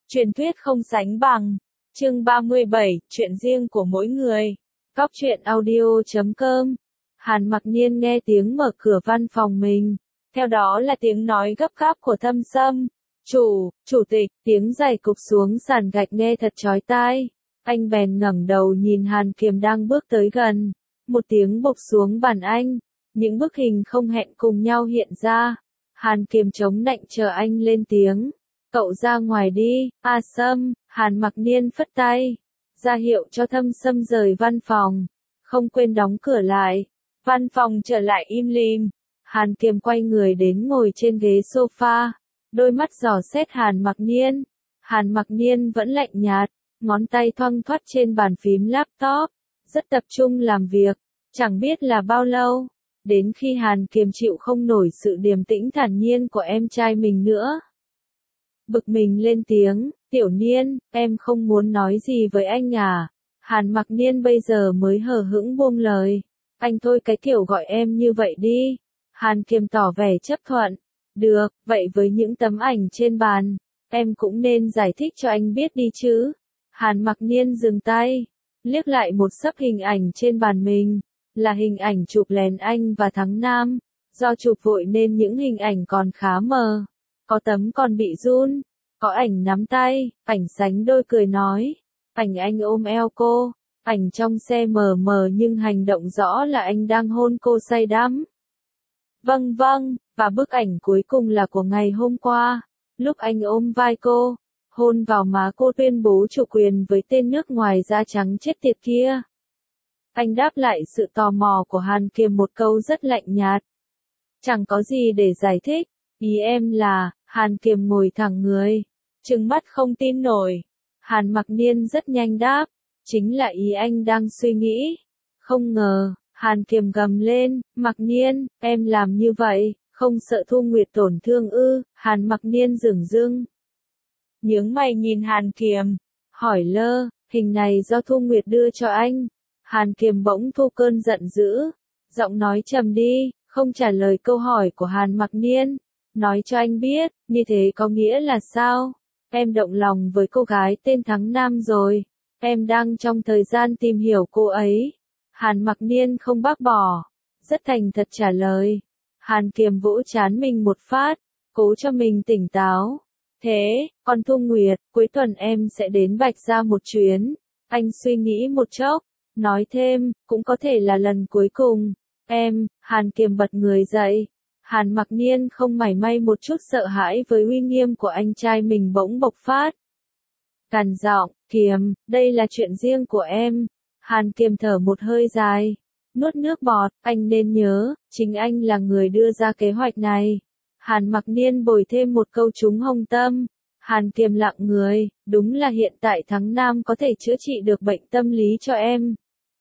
Truyền thuyết không sánh bằng. Chương 37, chuyện riêng của mỗi người. Cóc truyện audio.com. Hàn Mặc Niên nghe tiếng mở cửa văn phòng mình. Theo đó là tiếng nói gấp gáp của Thâm Sâm. Chủ tịch, tiếng giày cục xuống sàn gạch nghe thật chói tai. Anh bèn ngẩng đầu nhìn Hàn Kiềm đang bước tới gần. Một tiếng bộc xuống bàn anh. Những bức hình không hẹn cùng nhau hiện ra. Hàn Kiềm chống nạnh chờ anh lên tiếng. Cậu ra ngoài đi, Sâm. Hàn Mặc Niên phất tay, ra hiệu cho Thâm Sâm rời văn phòng, không quên đóng cửa lại. Văn phòng trở lại im lìm. Hàn Kiềm quay người đến ngồi trên ghế sofa, đôi mắt dò xét Hàn Mặc Niên. Hàn Mặc Niên vẫn lạnh nhạt, ngón tay thoăn thoắt trên bàn phím laptop, rất tập trung làm việc. Chẳng biết là bao lâu, đến khi Hàn Kiềm chịu không nổi sự điềm tĩnh thản nhiên của em trai mình nữa. Bực mình lên tiếng, Tiểu Niên, em không muốn nói gì với anh à? Hàn Mặc Niên bây giờ mới hờ hững buông lời. Anh thôi cái kiểu gọi em như vậy đi. Hàn Kiềm tỏ vẻ chấp thuận. Được, vậy với những tấm ảnh trên bàn, em cũng nên giải thích cho anh biết đi chứ. Hàn Mặc Niên dừng tay, liếc lại một sấp hình ảnh trên bàn mình, là hình ảnh chụp lén anh và Thắng Nam. Do chụp vội nên những hình ảnh còn khá mờ. Có tấm còn bị run, có ảnh nắm tay, ảnh sánh đôi cười nói, ảnh anh ôm eo cô, ảnh trong xe mờ mờ nhưng hành động rõ là anh đang hôn cô say đắm. Vâng, và bức ảnh cuối cùng là của ngày hôm qua, lúc anh ôm vai cô, hôn vào má cô tuyên bố chủ quyền với tên nước ngoài da trắng chết tiệt kia. Anh đáp lại sự tò mò của Hàn Kiềm một câu rất lạnh nhạt. Chẳng có gì để giải thích, ý em là. Hàn Kiềm ngồi thẳng người, trừng mắt không tin nổi. Hàn Mặc Niên rất nhanh đáp, chính là ý anh đang suy nghĩ. Không ngờ, Hàn Kiềm gầm lên, Mặc Niên, em làm như vậy, không sợ Thu Nguyệt tổn thương ư? Hàn Mặc Niên dửng dưng, nhướng mày nhìn Hàn Kiềm, hỏi lơ, hình này do Thu Nguyệt đưa cho anh. Hàn Kiềm bỗng thu cơn giận dữ, giọng nói trầm đi, không trả lời câu hỏi của Hàn Mặc Niên. Nói cho anh biết, như thế có nghĩa là sao? Em động lòng với cô gái tên Thắng Nam rồi. Em đang trong thời gian tìm hiểu cô ấy. Hàn Mặc Niên không bác bỏ, rất thành thật trả lời. Hàn Kiềm vỗ trán mình một phát, cố cho mình tỉnh táo. Thế, còn Thu Nguyệt, cuối tuần em sẽ đến Bạch Gia một chuyến. Anh suy nghĩ một chốc, nói thêm, cũng có thể là lần cuối cùng. Hàn Kiềm bật người dậy. Hàn Mặc Niên không mảy may một chút sợ hãi với uy nghiêm của anh trai mình bỗng bộc phát. Gằn giọng, Kiềm, đây là chuyện riêng của em. Hàn Kiềm thở một hơi dài, nuốt nước bọt, anh nên nhớ, chính anh là người đưa ra kế hoạch này. Hàn Mặc Niên bồi thêm một câu trúng hông tâm. Hàn Kiềm lặng người, đúng là hiện tại Thắng Nam có thể chữa trị được bệnh tâm lý cho em.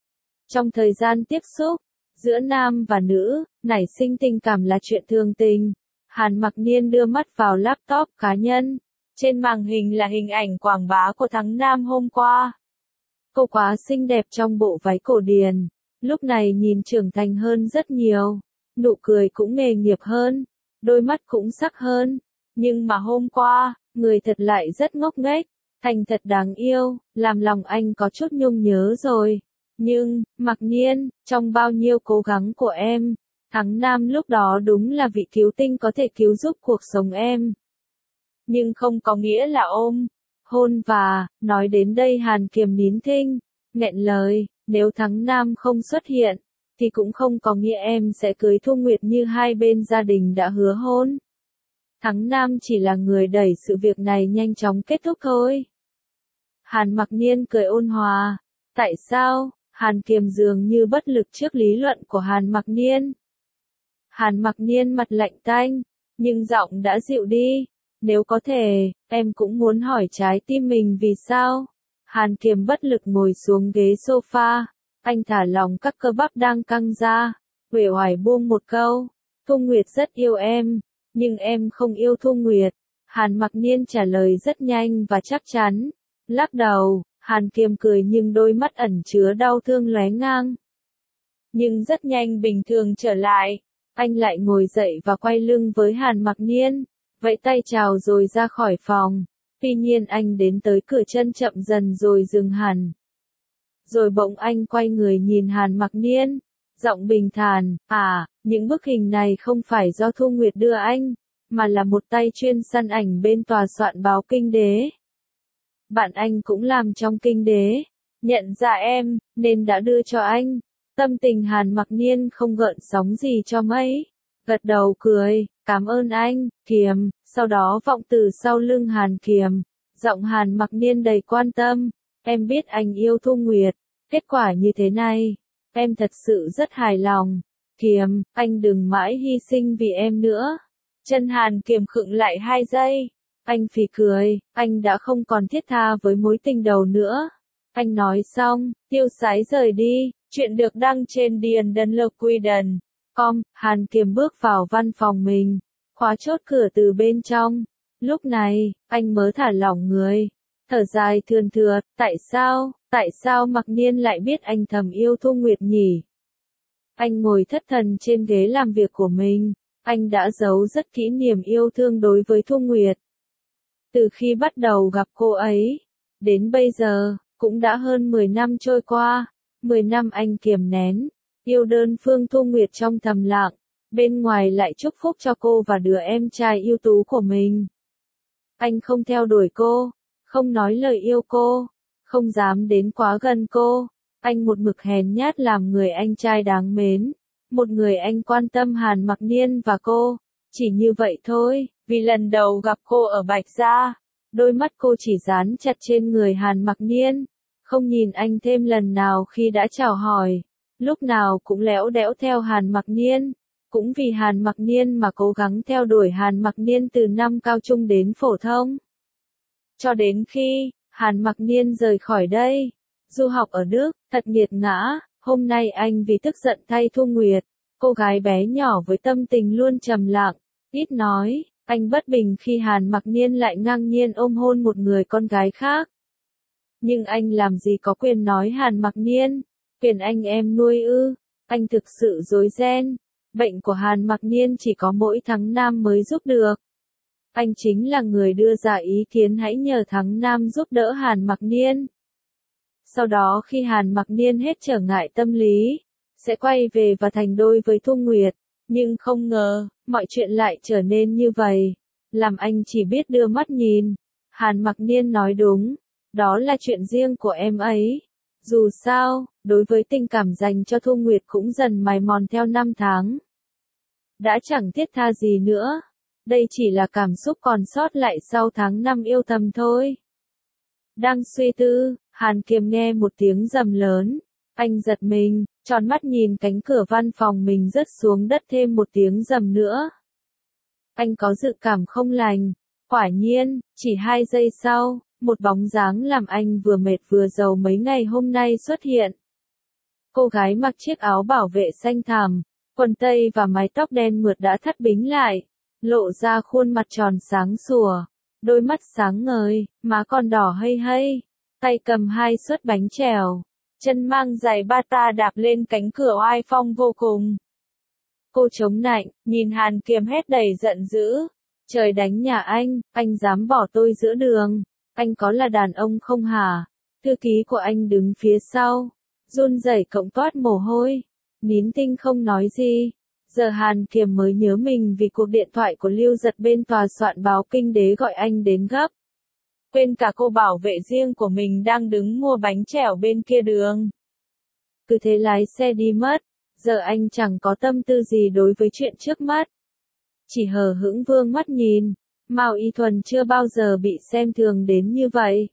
Trong thời gian tiếp xúc giữa nam và nữ, nảy sinh tình cảm là chuyện thường tình. Hàn Mặc Niên đưa mắt vào laptop cá nhân. Trên màn hình là hình ảnh quảng bá của Thắng Nam hôm qua. Cô quá xinh đẹp trong bộ váy cổ điển. Lúc này nhìn trưởng thành hơn rất nhiều. Nụ cười cũng nghề nghiệp hơn. Đôi mắt cũng sắc hơn. Nhưng mà hôm qua, người thật lại rất ngốc nghếch. Thành thật đáng yêu, làm lòng anh có chút nhung nhớ rồi. Nhưng, Mặc Niên, trong bao nhiêu cố gắng của em, Thắng Nam lúc đó đúng là vị cứu tinh có thể cứu giúp cuộc sống em. Nhưng không có nghĩa là ôm, hôn và, nói đến đây Hàn Kiềm nín thinh, nghẹn lời, nếu Thắng Nam không xuất hiện, thì cũng không có nghĩa em sẽ cưới Thu Nguyệt như hai bên gia đình đã hứa hôn. Thắng Nam chỉ là người đẩy sự việc này nhanh chóng kết thúc thôi. Hàn Mặc Niên cười ôn hòa, tại sao? Hàn Kiềm dường như bất lực trước lý luận của Hàn Mặc Niên. Hàn Mặc Niên mặt lạnh tanh, nhưng giọng đã dịu đi. Nếu có thể, em cũng muốn hỏi trái tim mình vì sao? Hàn Kiềm bất lực ngồi xuống ghế sofa. Anh thả lỏng các cơ bắp đang căng ra. Uể oải buông một câu. Thu Nguyệt rất yêu em, nhưng em không yêu Thu Nguyệt. Hàn Mặc Niên trả lời rất nhanh và chắc chắn. Lắc đầu. Hàn Kiềm cười nhưng đôi mắt ẩn chứa đau thương lóe ngang. Nhưng rất nhanh bình thường trở lại. Anh lại ngồi dậy và quay lưng với Hàn Mặc Niên. Vẫy tay chào rồi ra khỏi phòng. Tuy nhiên anh đến tới cửa chân chậm dần rồi dừng hẳn. Rồi bỗng anh quay người nhìn Hàn Mặc Niên, giọng bình thản, những bức hình này không phải do Thu Nguyệt đưa anh, mà là một tay chuyên săn ảnh bên tòa soạn báo Kinh Đế. Bạn anh cũng làm trong Kinh Đế, nhận ra em, nên đã đưa cho anh. Tâm tình Hàn Mặc Niên không gợn sóng gì cho mấy. Gật đầu cười, cảm ơn anh, Kiềm, sau đó vọng từ sau lưng Hàn Kiềm, giọng Hàn Mặc Niên đầy quan tâm, em biết anh yêu Thu Nguyệt, kết quả như thế này, em thật sự rất hài lòng. Kiềm, anh đừng mãi hy sinh vì em nữa. Chân Hàn Kiềm khựng lại 2 giây, anh phì cười, anh đã không còn thiết tha với mối tình đầu nữa. Anh nói xong, tiêu sái rời đi, chuyện được đăng trên DNLQuiden.com, Hàn Kiềm bước vào văn phòng mình, khóa chốt cửa từ bên trong. Lúc này, anh mới thả lỏng người, thở dài thườn thượt, tại sao Mặc Niên lại biết anh thầm yêu Thu Nguyệt nhỉ? Anh ngồi thất thần trên ghế làm việc của mình, anh đã giấu rất kỹ niềm yêu thương đối với Thu Nguyệt. Từ khi bắt đầu gặp cô ấy, đến bây giờ, cũng đã hơn 10 năm trôi qua, 10 năm anh kiềm nén, yêu đơn phương Thu Nguyệt trong thầm lặng, bên ngoài lại chúc phúc cho cô và đứa em trai ưu tú của mình. Anh không theo đuổi cô, không nói lời yêu cô, không dám đến quá gần cô, anh một mực hèn nhát làm người anh trai đáng mến, một người anh quan tâm Hàn Mặc Niên và cô, chỉ như vậy thôi, vì lần đầu gặp cô ở Bạch Gia, đôi mắt cô chỉ dán chặt trên người Hàn Mặc Niên, không nhìn anh thêm lần nào khi đã chào hỏi, lúc nào cũng lẽo đẽo theo Hàn Mặc Niên, cũng vì Hàn Mặc Niên mà cố gắng theo đuổi Hàn Mặc Niên từ năm cao trung đến phổ thông. Cho đến khi, Hàn Mặc Niên rời khỏi đây, du học ở Đức, thật nghiệt ngã, hôm nay anh vì tức giận thay Thu Nguyệt, cô gái bé nhỏ với tâm tình luôn trầm lặng, ít nói, anh bất bình khi Hàn Mặc Niên lại ngang nhiên ôm hôn một người con gái khác. Nhưng anh làm gì có quyền nói Hàn Mặc Niên, quyền anh em nuôi ư, anh thực sự rối ren, bệnh của Hàn Mặc Niên chỉ có mỗi Thắng Nam mới giúp được. Anh chính là người đưa ra ý kiến hãy nhờ Thắng Nam giúp đỡ Hàn Mặc Niên. Sau đó khi Hàn Mặc Niên hết trở ngại tâm lý, sẽ quay về và thành đôi với Thu Nguyệt, nhưng không ngờ, mọi chuyện lại trở nên như vậy, làm anh chỉ biết đưa mắt nhìn. Hàn Mặc Niên nói đúng, đó là chuyện riêng của em ấy. Dù sao, đối với tình cảm dành cho Thu Nguyệt cũng dần mài mòn theo năm tháng. Đã chẳng thiết tha gì nữa, đây chỉ là cảm xúc còn sót lại sau tháng năm yêu thầm thôi. Đang suy tư, Hàn Kiềm nghe một tiếng rầm lớn, anh giật mình, tròn mắt nhìn cánh cửa văn phòng mình rớt xuống đất thêm một tiếng rầm nữa. Anh có dự cảm không lành, quả nhiên, chỉ 2 giây sau, một bóng dáng làm anh vừa mệt vừa giàu mấy ngày hôm nay xuất hiện. Cô gái mặc chiếc áo bảo vệ xanh thẳm, quần tây và mái tóc đen mượt đã thắt bính lại, lộ ra khuôn mặt tròn sáng sủa, đôi mắt sáng ngời, má còn đỏ hây hây, tay cầm 2 suất bánh trèo, chân mang giày bata đạp lên cánh cửa oai phong vô cùng. Cô chống nạnh, nhìn Hàn Kiềm hét đầy giận dữ, trời đánh nhà anh dám bỏ tôi giữa đường, anh có là đàn ông không hả? Thư ký của anh đứng phía sau, run rẩy cộng toát mồ hôi, nín thinh không nói gì. Giờ Hàn Kiềm mới nhớ mình vì cuộc điện thoại của Lưu Giật bên tòa soạn báo Kinh Đế gọi anh đến gấp. Quên cả cô bảo vệ riêng của mình đang đứng mua bánh trèo bên kia đường. Cứ thế lái xe đi mất, giờ anh chẳng có tâm tư gì đối với chuyện trước mắt. Chỉ hờ hững vương mắt nhìn, Mao Y Thuần chưa bao giờ bị xem thường đến như vậy.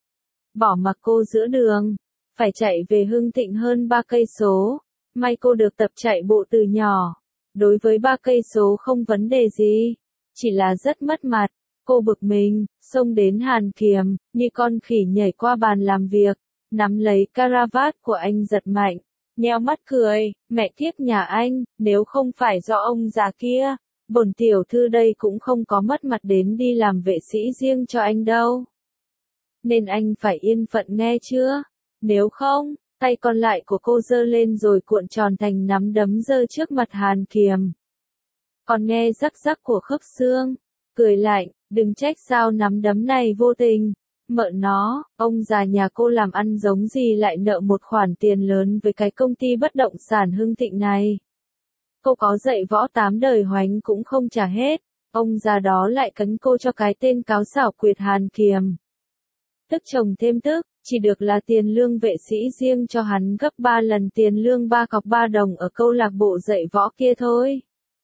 Bỏ mặc cô giữa đường, phải chạy về Hưng Thịnh hơn 3 cây số, may cô được tập chạy bộ từ nhỏ. Đối với 3 cây số không vấn đề gì, chỉ là rất mất mặt. Cô bực mình, xông đến Hàn Kiềm, như con khỉ nhảy qua bàn làm việc, nắm lấy caravat của anh giật mạnh, nheo mắt cười, mẹ kiếp nhà anh, nếu không phải do ông già kia, bổn tiểu thư đây cũng không có mất mặt đến đi làm vệ sĩ riêng cho anh đâu. Nên anh phải yên phận nghe chưa? Nếu không, tay còn lại của cô giơ lên rồi cuộn tròn thành nắm đấm giơ trước mặt Hàn Kiềm. Còn nghe rắc rắc của khớp xương, cười lạnh, Đừng trách sao nắm đấm này vô tình. Mợ nó, ông già nhà cô làm ăn giống gì lại nợ một khoản tiền lớn với cái công ty bất động sản Hưng Thịnh này. Cô có dạy võ 8 đời hoánh cũng không trả hết. Ông già đó lại cấn cô cho cái tên cáo xảo quyệt Hàn Kiềm. Tức chồng thêm tức, chỉ được là tiền lương vệ sĩ riêng cho hắn gấp 3 lần tiền lương 3 cọc 3 đồng ở câu lạc bộ dạy võ kia thôi.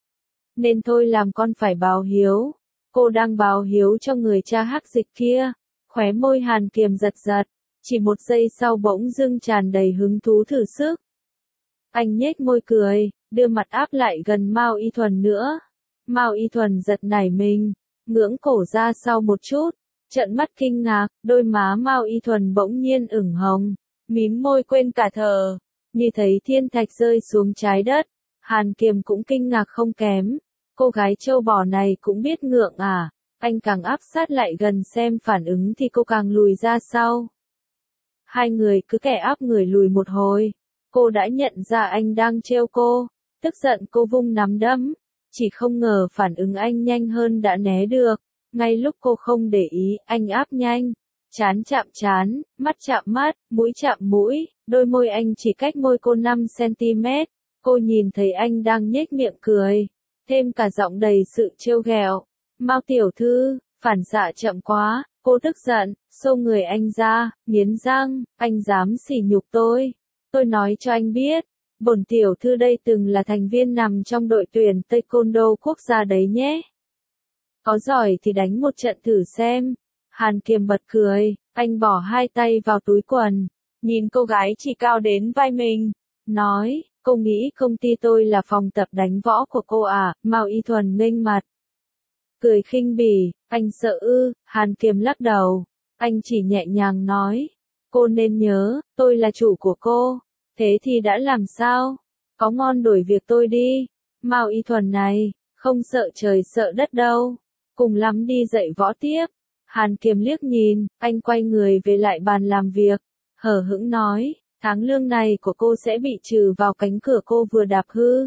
Nên thôi làm con phải báo hiếu. Cô đang báo hiếu cho người cha hắc dịch kia. Khóe môi Hàn Kiềm giật giật, chỉ một giây sau bỗng dưng tràn đầy hứng thú thử sức. Anh nhếch môi cười, đưa mặt áp lại gần Mao Y Thuần nữa. Mao Y Thuần giật nảy mình, ngưỡng cổ ra sau một chút, trợn mắt kinh ngạc, đôi má Mao Y Thuần bỗng nhiên ửng hồng, mím môi quên cả thở, như thấy thiên thạch rơi xuống trái đất. Hàn Kiềm cũng kinh ngạc không kém, cô gái trâu bò này cũng biết ngượng à. Anh càng áp sát lại gần xem phản ứng thì cô càng lùi ra sau. Hai người cứ kẻ áp người lùi một hồi. Cô đã nhận ra anh đang trêu cô. Tức giận cô vung nắm đấm. Chỉ không ngờ phản ứng anh nhanh hơn đã né được. Ngay lúc cô không để ý, anh áp nhanh. Trán chạm trán, mắt chạm mắt, mũi chạm mũi. Đôi môi anh chỉ cách môi cô 5 cm. Cô nhìn thấy anh đang nhếch miệng cười. Thêm cả giọng đầy sự trêu ghẹo. Mao tiểu thư, phản xạ chậm quá, cô tức giận, xô người anh ra, nghiến răng, anh dám sỉ nhục tôi. Tôi nói cho anh biết, bổn tiểu thư đây từng là thành viên nằm trong đội tuyển Taekwondo quốc gia đấy nhé. Có giỏi thì đánh một trận thử xem. Hàn Kiềm bật cười, anh bỏ hai tay vào túi quần, nhìn cô gái chỉ cao đến vai mình, nói, cô nghĩ công ty tôi là phòng tập đánh võ của cô à? Mao Y Thuần nghênh mặt. Cười khinh bỉ, anh sợ ư? Hàn Kiềm lắc đầu, anh chỉ nhẹ nhàng nói, cô nên nhớ, tôi là chủ của cô, thế thì đã làm sao? Có ngon đổi việc tôi đi. Mao Y Thuần này, không sợ trời sợ đất đâu, cùng lắm đi dạy võ tiếp. Hàn Kiềm liếc nhìn, anh quay người về lại bàn làm việc, hờ hững nói, tháng lương này của cô sẽ bị trừ vào cánh cửa cô vừa đạp hư.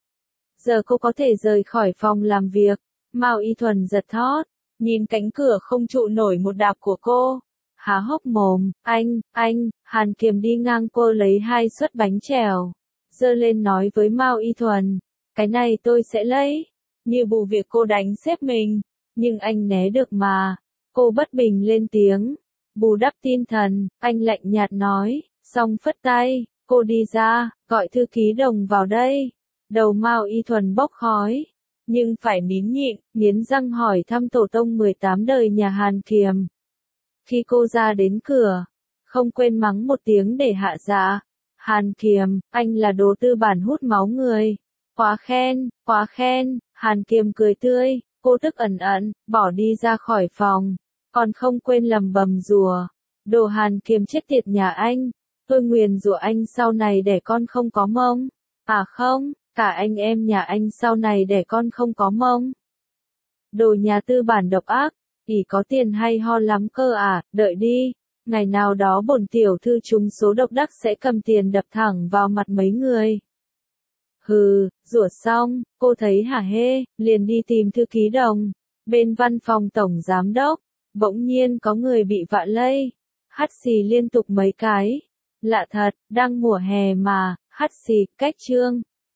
Giờ cô có thể rời khỏi phòng làm việc. Mao Y Thuần giật thót, nhìn cánh cửa không trụ nổi một đạp của cô. Há hốc mồm, anh, Hàn Kiềm đi ngang cô lấy 2 suất bánh chèo. Giơ lên nói với Mao Y Thuần, cái này tôi sẽ lấy. Như bù việc cô đánh sếp mình, nhưng anh né được mà. Cô bất bình lên tiếng, bù đắp tinh thần, anh lạnh nhạt nói, xong phất tay, cô đi ra, gọi thư ký Đồng vào đây. Đầu Mao Y Thuần bốc khói. Nhưng phải nín nhịn, nghiến răng hỏi thăm tổ tông 18 đời nhà Hàn Kiềm. Khi cô ra đến cửa, không quên mắng một tiếng để hạ dạ. Hàn Kiềm, anh là đồ tư bản hút máu người. Quá khen, Hàn Kiềm cười tươi, cô tức ẩn ẩn, bỏ đi ra khỏi phòng. Còn không quên lầm bầm rủa. Đồ Hàn Kiềm chết tiệt nhà anh, tôi nguyền rủa anh sau này để con không có mông. À không. Cả anh em nhà anh sau này để con không có mông. Đồ nhà tư bản độc ác, ỷ có tiền hay ho lắm cơ à, đợi đi, ngày nào đó bổn tiểu thư trúng số độc đắc sẽ cầm tiền đập thẳng vào mặt mấy người. Hừ, rủa xong, cô thấy hả hê, liền đi tìm thư ký Đồng. Bên văn phòng tổng giám đốc, bỗng nhiên có người bị vạ lây, hắt xì liên tục mấy cái. Lạ thật, đang mùa hè mà, hắt xì, cách chương.